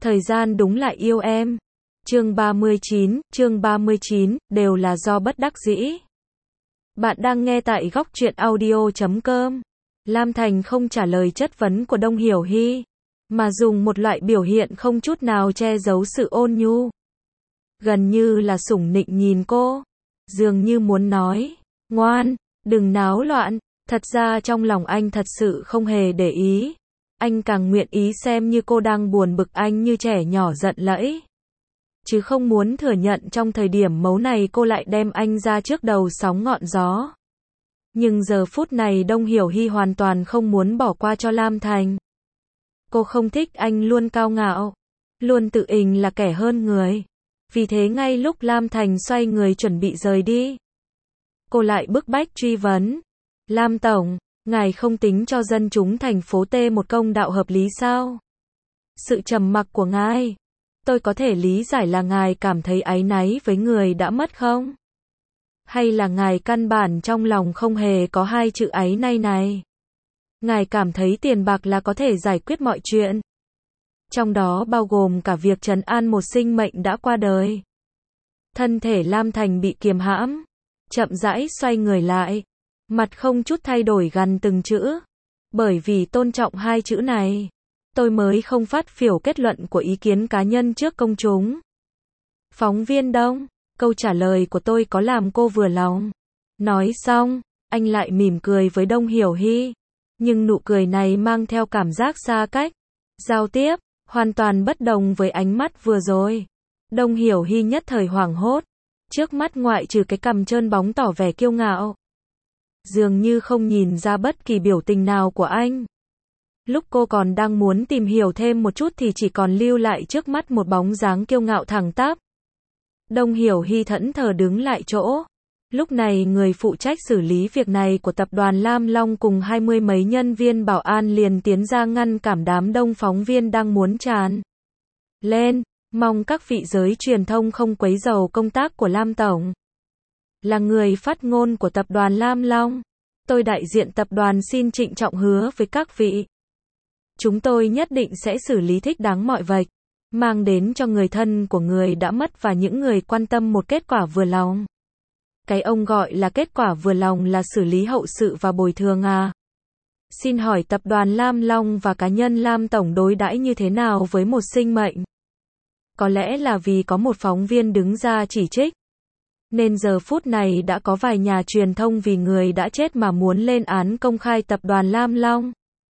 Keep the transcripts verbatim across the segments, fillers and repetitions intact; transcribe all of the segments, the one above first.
Thời gian đúng lại yêu em. Chương ba mươi chín, chương ba mươi chín, đều là do bất đắc dĩ. Bạn đang nghe tại góc truyện audio chấm com. Lam Thành không trả lời chất vấn của Đông Hiểu Hy, mà dùng một loại biểu hiện không chút nào che giấu sự ôn nhu. Gần như là sủng nịnh nhìn cô, dường như muốn nói, ngoan, đừng náo loạn. Thật ra trong lòng anh thật sự không hề để ý. Anh càng nguyện ý xem như cô đang buồn bực anh như trẻ nhỏ giận lẫy, chứ không muốn thừa nhận trong thời điểm mấu này cô lại đem anh ra trước đầu sóng ngọn gió. Nhưng giờ phút này Đông Hiểu Hy hoàn toàn không muốn bỏ qua cho Lam Thành. Cô không thích anh luôn cao ngạo, luôn tự ình là kẻ hơn người. Vì thế ngay lúc Lam Thành xoay người chuẩn bị rời đi, cô lại bức bách truy vấn. Lam Tổng, ngài không tính cho dân chúng thành phố T một công đạo hợp lý sao? Sự trầm mặc của ngài, tôi có thể lý giải là ngài cảm thấy áy náy với người đã mất không? Hay là ngài căn bản trong lòng không hề có hai chữ áy náy này? Ngài cảm thấy tiền bạc là có thể giải quyết mọi chuyện, trong đó bao gồm cả việc trấn an một sinh mệnh đã qua đời. Thân thể Lam Thành bị kiềm hãm, chậm rãi xoay người lại, mặt không chút thay đổi gằn từng chữ. Bởi vì tôn trọng hai chữ này, tôi mới không phát biểu kết luận của ý kiến cá nhân trước công chúng. Phóng viên Đông, câu trả lời của tôi có làm cô vừa lòng? Nói xong, anh lại mỉm cười với Đông Hiểu Hy, nhưng nụ cười này mang theo cảm giác xa cách, giao tiếp, hoàn toàn bất đồng với ánh mắt vừa rồi. Đông Hiểu Hy nhất thời hoảng hốt, trước mắt ngoại trừ cái cằm trơn bóng tỏ vẻ kiêu ngạo, dường như không nhìn ra bất kỳ biểu tình nào của anh. Lúc cô còn đang muốn tìm hiểu thêm một chút thì chỉ còn lưu lại trước mắt một bóng dáng kiêu ngạo thẳng tắp. Đông Hiểu Hy thẫn thờ đứng lại chỗ. Lúc này người phụ trách xử lý việc này của tập đoàn Lam Long cùng hai mươi mấy nhân viên bảo an liền tiến ra ngăn cản đám đông phóng viên đang muốn tràn lên, mong các vị giới truyền thông không quấy rầy công tác của Lam Tổng. Là người phát ngôn của tập đoàn Lam Long, tôi đại diện tập đoàn xin trịnh trọng hứa với các vị, chúng tôi nhất định sẽ xử lý thích đáng mọi việc, mang đến cho người thân của người đã mất và những người quan tâm một kết quả vừa lòng. Cái ông gọi là kết quả vừa lòng là xử lý hậu sự và bồi thường à? Xin hỏi tập đoàn Lam Long và cá nhân Lam Tổng đối đãi như thế nào với một sinh mệnh? Có lẽ là vì có một phóng viên đứng ra chỉ trích, nên giờ phút này đã có vài nhà truyền thông vì người đã chết mà muốn lên án công khai tập đoàn Lam Long.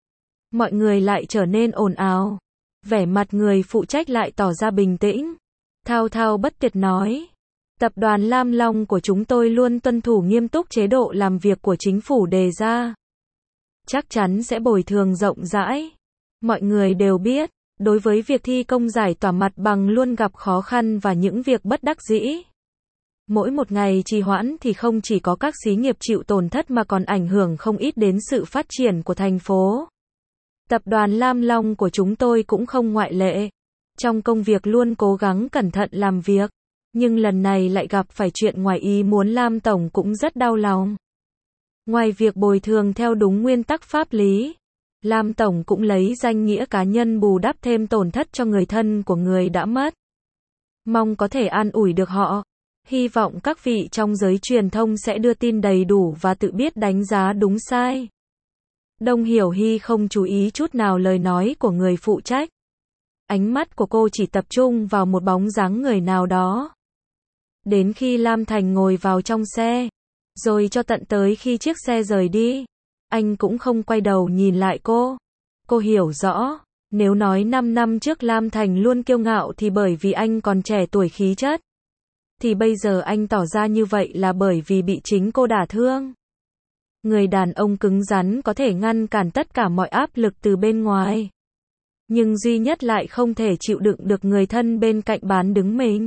Mọi người lại trở nên ồn ào. Vẻ mặt người phụ trách lại tỏ ra bình tĩnh, thao thao bất tuyệt nói. Tập đoàn Lam Long của chúng tôi luôn tuân thủ nghiêm túc chế độ làm việc của chính phủ đề ra. Chắc chắn sẽ bồi thường rộng rãi. Mọi người đều biết, đối với việc thi công giải tỏa mặt bằng luôn gặp khó khăn và những việc bất đắc dĩ. Mỗi một ngày trì hoãn thì không chỉ có các xí nghiệp chịu tổn thất mà còn ảnh hưởng không ít đến sự phát triển của thành phố. Tập đoàn Lam Long của chúng tôi cũng không ngoại lệ. Trong công việc luôn cố gắng cẩn thận làm việc, nhưng lần này lại gặp phải chuyện ngoài ý muốn. Lam Tổng cũng rất đau lòng. Ngoài việc bồi thường theo đúng nguyên tắc pháp lý, Lam Tổng cũng lấy danh nghĩa cá nhân bù đắp thêm tổn thất cho người thân của người đã mất. Mong có thể an ủi được họ. Hy vọng các vị trong giới truyền thông sẽ đưa tin đầy đủ và tự biết đánh giá đúng sai. Đông Hiểu Hy không chú ý chút nào lời nói của người phụ trách. Ánh mắt của cô chỉ tập trung vào một bóng dáng người nào đó. Đến khi Lam Thành ngồi vào trong xe, rồi cho tận tới khi chiếc xe rời đi, anh cũng không quay đầu nhìn lại cô. Cô hiểu rõ, nếu nói năm năm trước Lam Thành luôn kiêu ngạo thì bởi vì anh còn trẻ tuổi khí chất, thì bây giờ anh tỏ ra như vậy là bởi vì bị chính cô đả thương. Người đàn ông cứng rắn có thể ngăn cản tất cả mọi áp lực từ bên ngoài, nhưng duy nhất lại không thể chịu đựng được người thân bên cạnh bán đứng mình.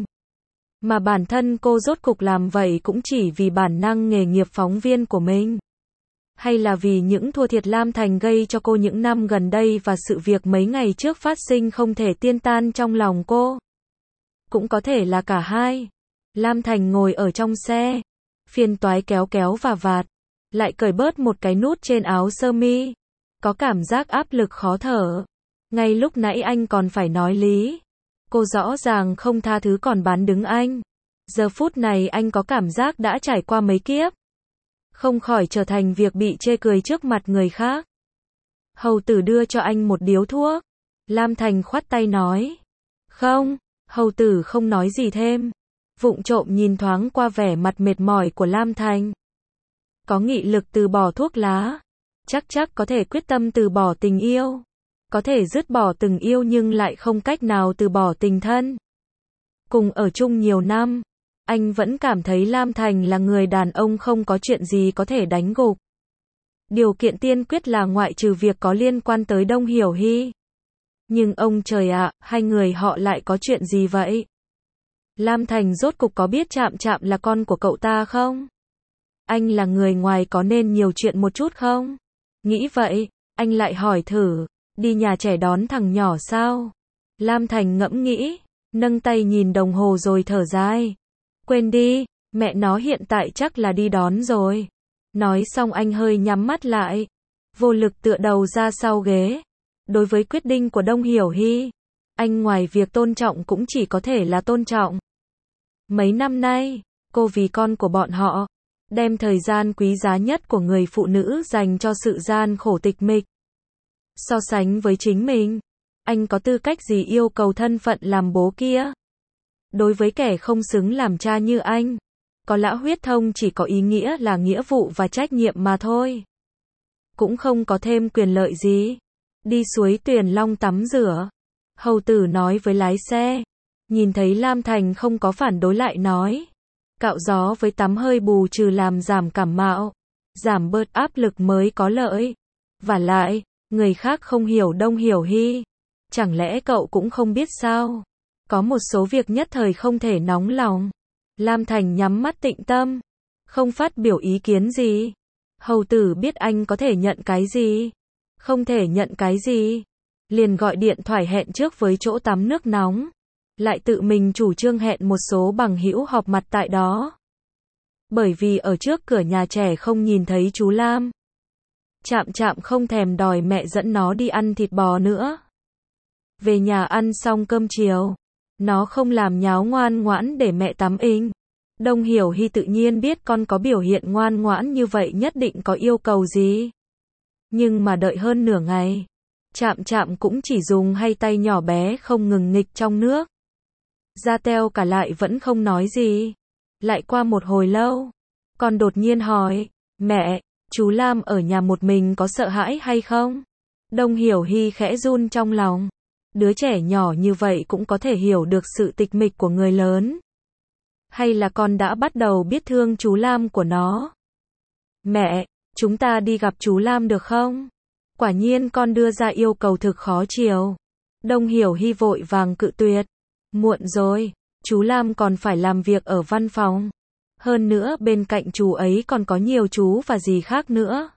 Mà bản thân cô rốt cục làm vậy cũng chỉ vì bản năng nghề nghiệp phóng viên của mình. Hay là vì những thua thiệt Lam Thành gây cho cô những năm gần đây và sự việc mấy ngày trước phát sinh không thể tiêu tan trong lòng cô. Cũng có thể là cả hai. Lam Thành ngồi ở trong xe, phiền toái kéo kéo và vạt, lại cởi bớt một cái nút trên áo sơ mi. Có cảm giác áp lực khó thở. Ngay lúc nãy anh còn phải nói lý, Cô rõ ràng không tha thứ còn bán đứng anh. Giờ phút này anh có cảm giác đã trải qua mấy kiếp. Không khỏi trở thành việc bị chê cười trước mặt người khác. Hầu tử đưa cho anh một điếu thuốc. Lam Thành khoát tay nói. Không, hầu tử không nói gì thêm. Vụng trộm nhìn thoáng qua vẻ mặt mệt mỏi của Lam Thành. Có nghị lực từ bỏ thuốc lá. Chắc chắc có thể quyết tâm từ bỏ tình yêu. Có thể dứt bỏ tình yêu nhưng lại không cách nào từ bỏ tình thân. Cùng ở chung nhiều năm, anh vẫn cảm thấy Lam Thành là người đàn ông không có chuyện gì có thể đánh gục. Điều kiện tiên quyết là ngoại trừ việc có liên quan tới Đông Hiểu Hy. Nhưng ông trời ạ, hai người họ lại có chuyện gì vậy? Lam Thành rốt cục có biết Trạm Trạm là con của cậu ta không? Anh là người ngoài có nên nhiều chuyện một chút không? Nghĩ vậy, anh lại hỏi thử, đi nhà trẻ đón thằng nhỏ sao? Lam Thành ngẫm nghĩ, nâng tay nhìn đồng hồ rồi thở dài. Quên đi, mẹ nó hiện tại chắc là đi đón rồi. Nói xong anh hơi nhắm mắt lại, vô lực tựa đầu ra sau ghế. Đối với quyết định của Đông Hiểu Hy, anh ngoài việc tôn trọng cũng chỉ có thể là tôn trọng. Mấy năm nay, cô vì con của bọn họ, đem thời gian quý giá nhất của người phụ nữ dành cho sự gian khổ tịch mịch. So sánh với chính mình, anh có tư cách gì yêu cầu thân phận làm bố kia? Đối với kẻ không xứng làm cha như anh, có lã huyết thông chỉ có ý nghĩa là nghĩa vụ và trách nhiệm mà thôi. Cũng không có thêm quyền lợi gì. Đi suối Tuyền Long tắm rửa. Hầu tử nói với lái xe. Nhìn thấy Lam Thành không có phản đối lại nói. Cạo gió với tắm hơi bù trừ làm giảm cảm mạo. Giảm bớt áp lực mới có lợi. Vả lại, người khác không hiểu Đông Hiểu Hy. Chẳng lẽ cậu cũng không biết sao? Có một số việc nhất thời không thể nóng lòng. Lam Thành nhắm mắt tĩnh tâm. Không phát biểu ý kiến gì. Hầu tử biết anh có thể nhận cái gì. Không thể nhận cái gì. Liền gọi điện thoại hẹn trước với chỗ tắm nước nóng. Lại tự mình chủ trương hẹn một số bằng hữu họp mặt tại đó. Bởi vì ở trước cửa nhà trẻ không nhìn thấy chú Lam. Trạm Trạm không thèm đòi mẹ dẫn nó đi ăn thịt bò nữa. Về nhà ăn xong cơm chiều, nó không làm nháo ngoan ngoãn để mẹ tắm inh. Đông Hiểu Hy tự nhiên biết con có biểu hiện ngoan ngoãn như vậy nhất định có yêu cầu gì. Nhưng mà đợi hơn nửa ngày, Trạm Trạm cũng chỉ dùng hai tay nhỏ bé không ngừng nghịch trong nước. Da teo cả lại vẫn không nói gì. Lại qua một hồi lâu, con đột nhiên hỏi, mẹ, chú Lam ở nhà một mình có sợ hãi hay không? Đông Hiểu Hy khẽ run trong lòng. Đứa trẻ nhỏ như vậy cũng có thể hiểu được sự tịch mịch của người lớn. Hay là con đã bắt đầu biết thương chú Lam của nó? Mẹ, chúng ta đi gặp chú Lam được không? Quả nhiên con đưa ra yêu cầu thực khó chiều. Đông Hiểu Hy vội vàng cự tuyệt. Muộn rồi, chú Lam còn phải làm việc ở văn phòng. Hơn nữa bên cạnh chú ấy còn có nhiều chú và dì khác nữa.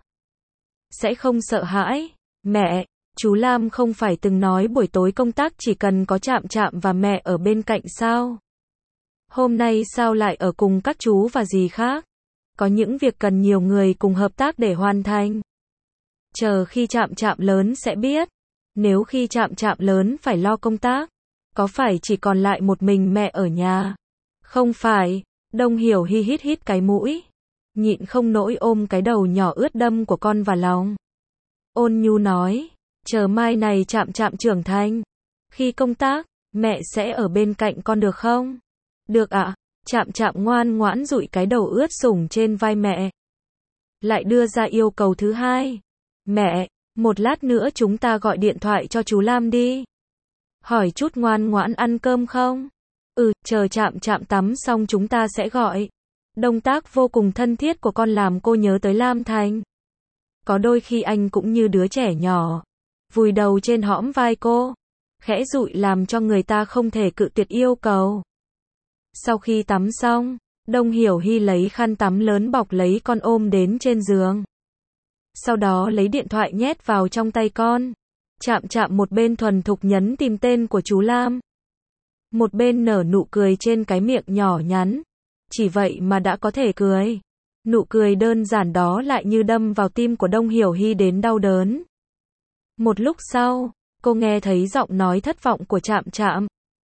Sẽ không sợ hãi. Mẹ, chú Lam không phải từng nói buổi tối công tác chỉ cần có Trạm Trạm và mẹ ở bên cạnh sao? Hôm nay sao lại ở cùng các chú và dì khác? Có những việc cần nhiều người cùng hợp tác để hoàn thành. Chờ khi Trạm Trạm lớn sẽ biết. Nếu khi Trạm Trạm lớn phải lo công tác, có phải chỉ còn lại một mình mẹ ở nhà? Không phải. Đông Hiểu Hy hít hít cái mũi, nhịn không nỗi ôm cái đầu nhỏ ướt đẫm của con vào lòng. Ôn nhu nói, chờ mai này Trạm Trạm trưởng thành, khi công tác, mẹ sẽ ở bên cạnh con được không? Được ạ. À? Trạm Trạm ngoan ngoãn dụi cái đầu ướt sũng trên vai mẹ. Lại đưa ra yêu cầu thứ hai. Mẹ, một lát nữa chúng ta gọi điện thoại cho chú Lam đi. Hỏi chút ngoan ngoãn ăn cơm không? Ừ, chờ Trạm Trạm tắm xong chúng ta sẽ gọi. Động tác vô cùng thân thiết của con làm cô nhớ tới Lam Thành. Có đôi khi anh cũng như đứa trẻ nhỏ, vùi đầu trên hõm vai cô, khẽ dụi làm cho người ta không thể cự tuyệt yêu cầu. Sau khi tắm xong, Đông Hiểu Hy lấy khăn tắm lớn bọc lấy con ôm đến trên giường. Sau đó lấy điện thoại nhét vào trong tay con. Trạm Trạm một bên thuần thục nhấn tìm tên của chú Lam, một bên nở nụ cười trên cái miệng nhỏ nhắn. Chỉ vậy mà đã có thể cười. Nụ cười đơn giản đó lại như đâm vào tim của Đông Hiểu Hy đến đau đớn. Một lúc sau, cô nghe thấy giọng nói thất vọng của Trạm Trạm.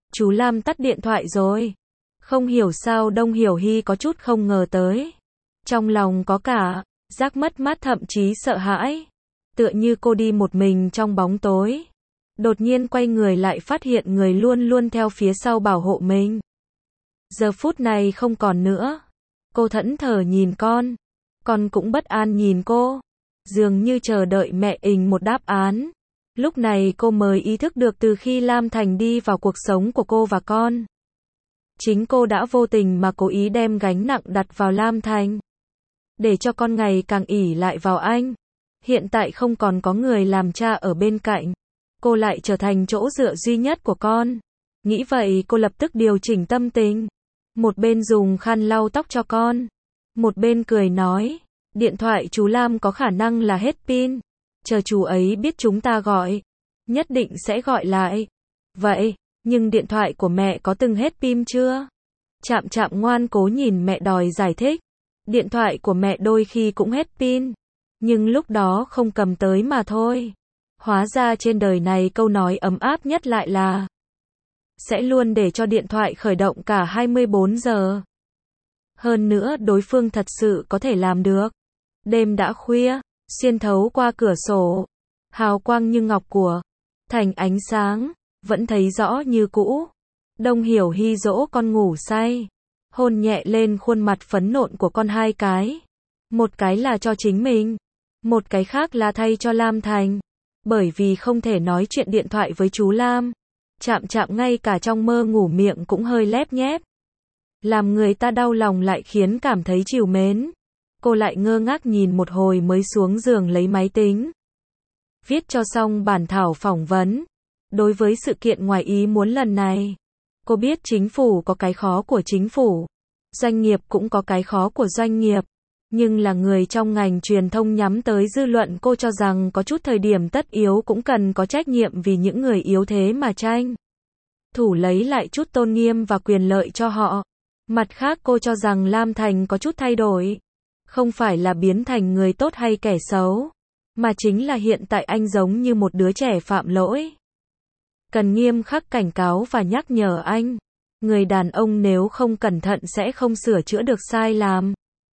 Chú Lam tắt điện thoại rồi. Không hiểu sao Đông Hiểu Hy có chút không ngờ tới. Trong lòng có cả giác mất mát thậm chí sợ hãi. Tựa như cô đi một mình trong bóng tối. Đột nhiên quay người lại phát hiện người luôn luôn theo phía sau bảo hộ mình. Giờ phút này không còn nữa. Cô thẫn thờ nhìn con. Con cũng bất an nhìn cô. Dường như chờ đợi mẹ ình một đáp án. Lúc này cô mới ý thức được từ khi Lam Thành đi vào cuộc sống của cô và con. Chính cô đã vô tình mà cố ý đem gánh nặng đặt vào Lam Thành. Để cho con ngày càng ỷ lại vào anh. Hiện tại không còn có người làm cha ở bên cạnh. Cô lại trở thành chỗ dựa duy nhất của con. Nghĩ vậy cô lập tức điều chỉnh tâm tình. Một bên dùng khăn lau tóc cho con. Một bên cười nói. Điện thoại chú Lam có khả năng là hết pin. Chờ chú ấy biết chúng ta gọi. Nhất định sẽ gọi lại. Vậy, nhưng điện thoại của mẹ có từng hết pin chưa? Chạm chạm ngoan cố nhìn mẹ đòi giải thích. Điện thoại của mẹ đôi khi cũng hết pin. Nhưng lúc đó không cầm tới mà thôi. Hóa ra trên đời này câu nói ấm áp nhất lại là sẽ luôn để cho điện thoại khởi động cả hai mươi bốn giờ. Hơn nữa đối phương thật sự có thể làm được. Đêm đã khuya, xuyên thấu qua cửa sổ. Hào quang như ngọc của thành ánh sáng, vẫn thấy rõ như cũ. Đông Hiểu Hy dỗ con ngủ say. Hôn nhẹ lên khuôn mặt phấn nộn của con hai cái. Một cái là cho chính mình. Một cái khác là thay cho Lam Thành. Bởi vì không thể nói chuyện điện thoại với chú Lam. Chạm chạm ngay cả trong mơ ngủ miệng cũng hơi lép nhép. Làm người ta đau lòng lại khiến cảm thấy trìu mến. Cô lại ngơ ngác nhìn một hồi mới xuống giường lấy máy tính. Viết cho xong bản thảo phỏng vấn. Đối với sự kiện ngoài ý muốn lần này, cô biết chính phủ có cái khó của chính phủ. Doanh nghiệp cũng có cái khó của doanh nghiệp. Nhưng là người trong ngành truyền thông nhắm tới dư luận, cô cho rằng có chút thời điểm tất yếu cũng cần có trách nhiệm vì những người yếu thế mà tranh thủ lấy lại chút tôn nghiêm và quyền lợi cho họ. Mặt khác cô cho rằng Lam Thành có chút thay đổi. Không phải là biến thành người tốt hay kẻ xấu, mà chính là hiện tại anh giống như một đứa trẻ phạm lỗi. Cần nghiêm khắc cảnh cáo và nhắc nhở anh. Người đàn ông nếu không cẩn thận sẽ không sửa chữa được sai lầm.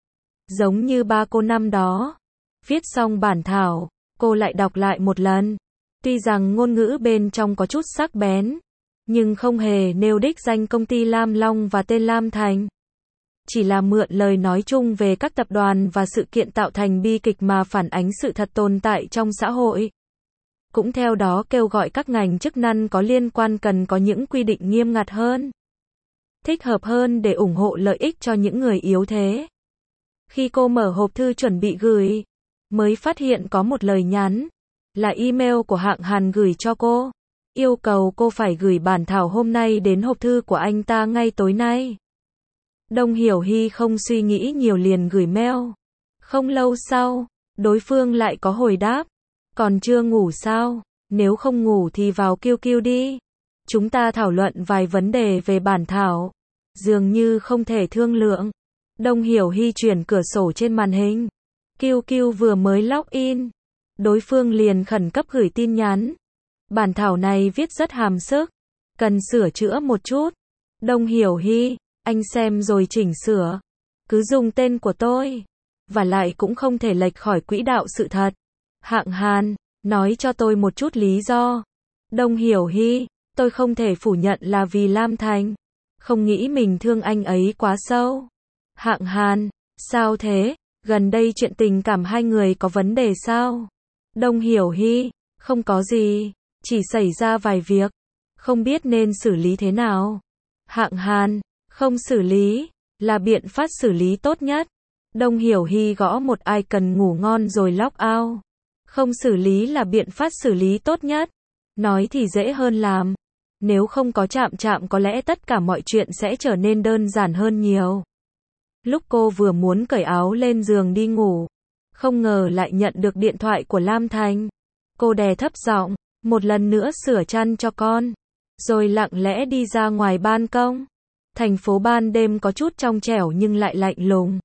Giống như ba cô năm đó. Viết xong bản thảo, cô lại đọc lại một lần. Tuy rằng ngôn ngữ bên trong có chút sắc bén, nhưng không hề nêu đích danh công ty Lam Long và tên Lam Thành. Chỉ là mượn lời nói chung về các tập đoàn và sự kiện tạo thành bi kịch mà phản ánh sự thật tồn tại trong xã hội. Cũng theo đó kêu gọi các ngành chức năng có liên quan cần có những quy định nghiêm ngặt hơn, thích hợp hơn để ủng hộ lợi ích cho những người yếu thế. Khi cô mở hộp thư chuẩn bị gửi, mới phát hiện có một lời nhắn, là email của hạng Hàn gửi cho cô, yêu cầu cô phải gửi bản thảo hôm nay đến hộp thư của anh ta ngay tối nay. Đông Hiểu Hy không suy nghĩ nhiều liền gửi mail. Không lâu sau, đối phương lại có hồi đáp, còn chưa ngủ sao? Nếu không ngủ thì vào Q Q đi. Chúng ta thảo luận vài vấn đề về bản thảo. Dường như không thể thương lượng. Đông Hiểu Hy chuyển cửa sổ trên màn hình. Q Q vừa mới login, đối phương liền khẩn cấp gửi tin nhắn. Bản thảo này viết rất hàm sức, cần sửa chữa một chút. Đông Hiểu Hy, anh xem rồi chỉnh sửa. Cứ dùng tên của tôi. Và lại cũng không thể lệch khỏi quỹ đạo sự thật. Hạng Hàn, nói cho tôi một chút lý do. Đông Hiểu Hy, tôi không thể phủ nhận là vì Lam Thành. Không nghĩ mình thương anh ấy quá sâu. Hạng Hàn, sao thế? Gần đây chuyện tình cảm hai người có vấn đề sao? Đông Hiểu Hy, không có gì, chỉ xảy ra vài việc, không biết nên xử lý thế nào. Hạng Hàn, không xử lý, là biện pháp xử lý tốt nhất. Đông Hiểu Hy gõ một icon ngủ ngon rồi log out. Không xử lý là biện pháp xử lý tốt nhất. Nói thì dễ hơn làm. Nếu không có chạm chạm có lẽ tất cả mọi chuyện sẽ trở nên đơn giản hơn nhiều. Lúc cô vừa muốn cởi áo lên giường đi ngủ, không ngờ lại nhận được điện thoại của Lam Thành. Cô đè thấp giọng, một lần nữa sửa chăn cho con, rồi lặng lẽ đi ra ngoài ban công. Thành phố ban đêm có chút trong trẻo nhưng lại lạnh lùng.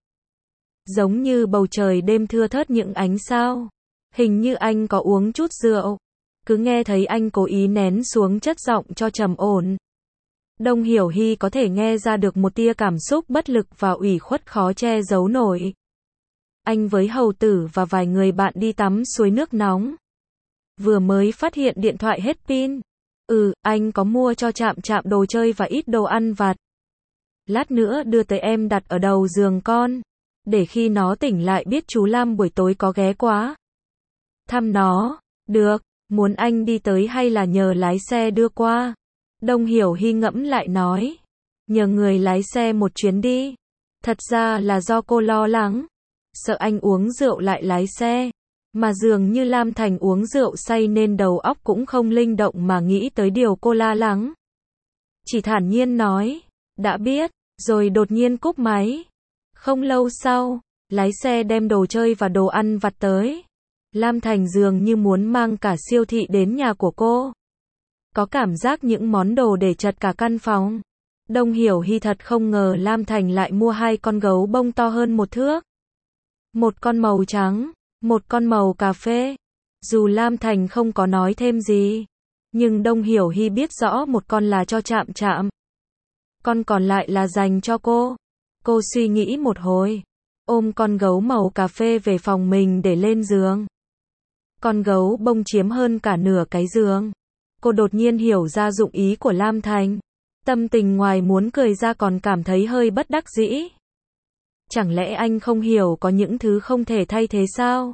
Giống như bầu trời đêm thưa thớt những ánh sao. Hình như anh có uống chút rượu. Cứ nghe thấy anh cố ý nén xuống chất giọng cho trầm ổn. Đông Hiểu Hy có thể nghe ra được một tia cảm xúc bất lực và ủy khuất khó che giấu nổi. Anh với hầu tử và vài người bạn đi tắm suối nước nóng. Vừa mới phát hiện điện thoại hết pin. Ừ, anh có mua cho Trạm Trạm đồ chơi và ít đồ ăn vặt. Lát nữa đưa tới em đặt ở đầu giường con. Để khi nó tỉnh lại biết chú Lam buổi tối có ghé qua thăm nó. Được, muốn anh đi tới hay là nhờ lái xe đưa qua? Đông Hiểu Hy ngẫm lại nói. Nhờ người lái xe một chuyến đi. Thật ra là do cô lo lắng. Sợ anh uống rượu lại lái xe. Mà dường như Lam Thành uống rượu say nên đầu óc cũng không linh động mà nghĩ tới điều cô lo lắng. Chỉ thản nhiên nói. Đã biết, rồi đột nhiên cúp máy. Không lâu sau, lái xe đem đồ chơi và đồ ăn vặt tới. Lam Thành dường như muốn mang cả siêu thị đến nhà của cô. Có cảm giác những món đồ để chật cả căn phòng. Đông Hiểu Hy thật không ngờ Lam Thành lại mua hai con gấu bông to hơn một thước. Một con màu trắng, một con màu cà phê. Dù Lam Thành không có nói thêm gì, nhưng Đông Hiểu Hy biết rõ một con là cho Trạm Trạm. Con còn lại là dành cho cô. Cô suy nghĩ một hồi, ôm con gấu màu cà phê về phòng mình để lên giường. Con gấu bông chiếm hơn cả nửa cái giường. Cô đột nhiên hiểu ra dụng ý của Lam Thành. Tâm tình ngoài muốn cười ra còn cảm thấy hơi bất đắc dĩ. Chẳng lẽ anh không hiểu có những thứ không thể thay thế sao?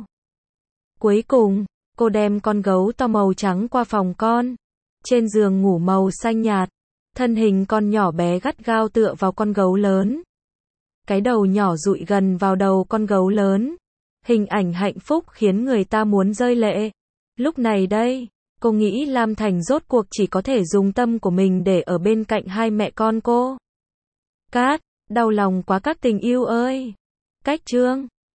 Cuối cùng, cô đem con gấu to màu trắng qua phòng con. Trên giường ngủ màu xanh nhạt. Thân hình con nhỏ bé gắt gao tựa vào con gấu lớn. Cái đầu nhỏ dụi gần vào đầu con gấu lớn. Hình ảnh hạnh phúc khiến người ta muốn rơi lệ. Lúc này đây, cô nghĩ Lam Thành rốt cuộc chỉ có thể dùng tâm của mình để ở bên cạnh hai mẹ con cô. Cát, đau lòng quá các tình yêu ơi. Cách chương